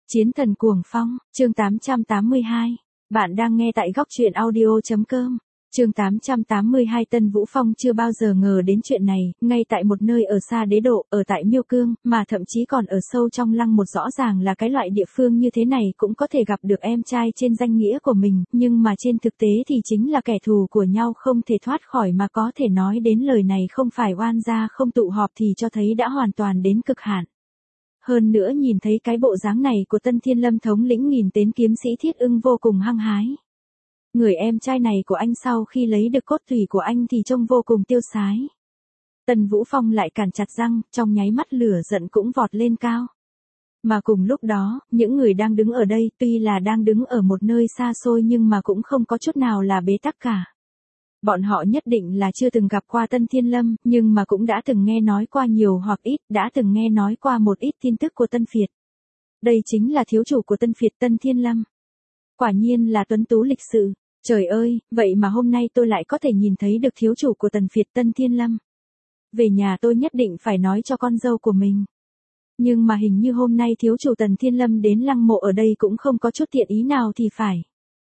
Chiến thần cuồng phong, chương 882. Bạn đang nghe tại góc truyện audio.com. Chương 882. Tân Vũ Phong chưa bao giờ ngờ đến chuyện này, ngay tại một nơi ở xa đế độ, ở tại Miêu Cương, mà thậm chí còn ở sâu trong lăng một, rõ ràng là cái loại địa phương như thế này cũng có thể gặp được em trai trên danh nghĩa của mình, nhưng mà trên thực tế thì chính là kẻ thù của nhau không thể thoát khỏi, mà có thể nói đến lời này không phải oan gia không tụ họp thì cho thấy đã hoàn toàn đến cực hạn. Hơn nữa nhìn thấy cái bộ dáng này của Tân Thiên Lâm thống lĩnh nghìn tên kiếm sĩ Thiết Ưng vô cùng hăng hái. Người em trai này của anh sau khi lấy được cốt tủy của anh thì trông vô cùng tiêu sái. Tân Vũ Phong lại cắn chặt răng, trong nháy mắt lửa giận cũng vọt lên cao. Mà cùng lúc đó, những người đang đứng ở đây tuy là đang đứng ở một nơi xa xôi nhưng mà cũng không có chút nào là bế tắc cả. Bọn họ nhất định là chưa từng gặp qua Tân Thiên Lâm, nhưng mà cũng đã từng nghe nói qua nhiều hoặc ít, đã từng nghe nói qua một ít tin tức của Tân Phiệt. Đây chính là thiếu chủ của Tân Phiệt, Tân Thiên Lâm. Quả nhiên là tuấn tú lịch sự. Trời ơi, vậy mà hôm nay tôi lại có thể nhìn thấy được thiếu chủ của Tân Phiệt, Tân Thiên Lâm. Về nhà tôi nhất định phải nói cho con dâu của mình. Nhưng mà hình như hôm nay thiếu chủ Tân Thiên Lâm đến lăng mộ ở đây cũng không có chút thiện ý nào thì phải.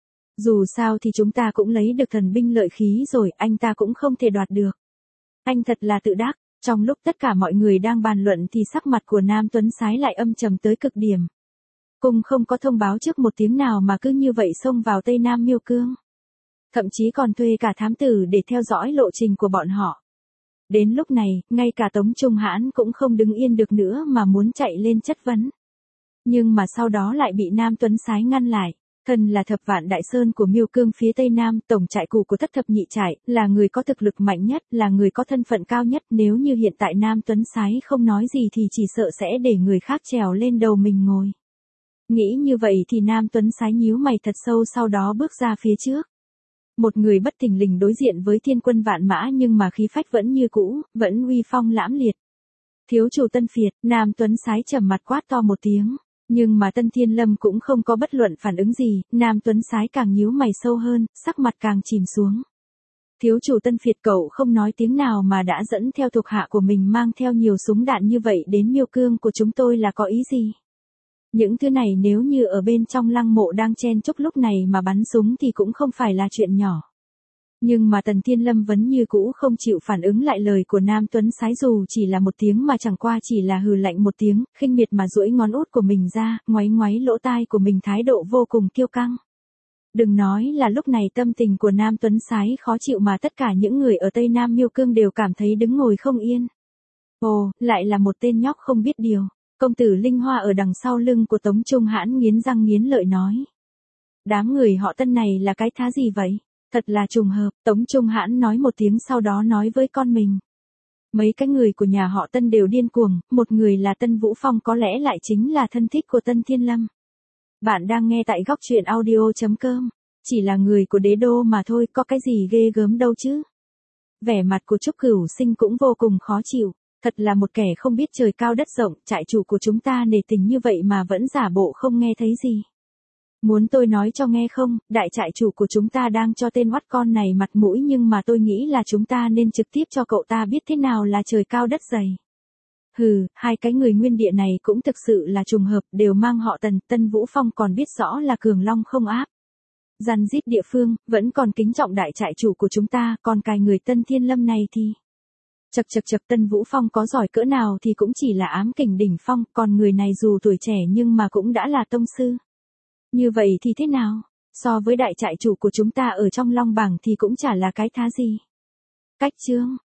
Dù sao thì chúng ta cũng lấy được thần binh lợi khí rồi, anh ta cũng không thể đoạt được. Anh thật là tự đắc. Trong lúc tất cả mọi người đang bàn luận thì sắc mặt của Nam Tuấn Sái lại âm trầm tới cực điểm. Cùng không có thông báo trước một tiếng nào mà cứ như vậy xông vào Tây Nam Miêu Cương. Thậm chí còn thuê cả thám tử để theo dõi lộ trình của bọn họ. Đến lúc này, ngay cả Tống Trung Hãn cũng không đứng yên được nữa mà muốn chạy lên chất vấn. Nhưng mà sau đó lại bị Nam Tuấn Sái ngăn lại. Thần là Thập Vạn Đại Sơn của Miêu Cương phía Tây Nam, tổng trại cù của Thất Thập Nhị Trại, là người có thực lực mạnh nhất, là người có thân phận cao nhất. Nếu như hiện tại Nam Tuấn Sái không nói gì thì chỉ sợ sẽ để người khác trèo lên đầu mình ngồi. Nghĩ như vậy thì Nam Tuấn Sái nhíu mày thật sâu, sau đó bước ra phía trước. Một người bất thình lình đối diện với thiên quân vạn mã nhưng mà khí phách vẫn như cũ, vẫn uy phong lãm liệt. Thiếu chủ Tân Phiệt, Nam Tuấn Sái trầm mặt quát to một tiếng. Nhưng mà Tân Thiên Lâm cũng không có bất luận phản ứng gì, Nam Tuấn Sái càng nhíu mày sâu hơn, sắc mặt càng chìm xuống. Thiếu chủ Tân Phiệt, cậu không nói tiếng nào mà đã dẫn theo thuộc hạ của mình mang theo nhiều súng đạn như vậy đến Miêu Cương của chúng tôi là có ý gì? Những thứ này nếu như ở bên trong lăng mộ đang chen chúc lúc này mà bắn súng thì cũng không phải là chuyện nhỏ. Nhưng mà Tần Thiên Lâm vẫn như cũ không chịu phản ứng lại lời của Nam Tuấn Sái, dù chỉ là một tiếng mà chẳng qua chỉ là hừ lạnh một tiếng, khinh miệt mà duỗi ngón út của mình ra, ngoáy ngoáy lỗ tai của mình, thái độ vô cùng kiêu căng. Đừng nói là lúc này tâm tình của Nam Tuấn Sái khó chịu mà tất cả những người ở Tây Nam Miêu Cương đều cảm thấy đứng ngồi không yên. Ồ, lại là một tên nhóc không biết điều. Công tử Linh Hoa ở đằng sau lưng của Tống Trung Hãn nghiến răng nghiến lợi nói. Đám người họ Tân này là cái thá gì vậy? Thật là trùng hợp, Tống Trung Hãn nói một tiếng sau đó nói với con mình. Mấy cái người của nhà họ Tân đều điên cuồng, một người là Tân Vũ Phong có lẽ lại chính là thân thích của Tân Thiên Lâm. Bạn đang nghe tại góc truyện audio.com, chỉ là người của đế đô mà thôi, có cái gì ghê gớm đâu chứ. Vẻ mặt của Trúc Cửu Sinh cũng vô cùng khó chịu. Thật là một kẻ không biết trời cao đất rộng, trại chủ của chúng ta nể tình như vậy mà vẫn giả bộ không nghe thấy gì. Muốn tôi nói cho nghe không, đại trại chủ của chúng ta đang cho tên oắt con này mặt mũi, nhưng mà tôi nghĩ là chúng ta nên trực tiếp cho cậu ta biết thế nào là trời cao đất dày. Hừ, hai cái người nguyên địa này cũng thực sự là trùng hợp, đều mang họ Tần. Tân Vũ Phong còn biết rõ là cường long không áp răn rít địa phương, vẫn còn kính trọng đại trại chủ của chúng ta, còn cái người Tân Thiên Lâm này thì... Chậc chậc chậc, Tân Vũ Phong có giỏi cỡ nào thì cũng chỉ là ám kình đỉnh phong, còn người này dù tuổi trẻ nhưng mà cũng đã là tông sư. Như vậy thì thế nào? So với đại trại chủ của chúng ta ở trong Long Bảng thì cũng chả là cái thá gì. Cách chương,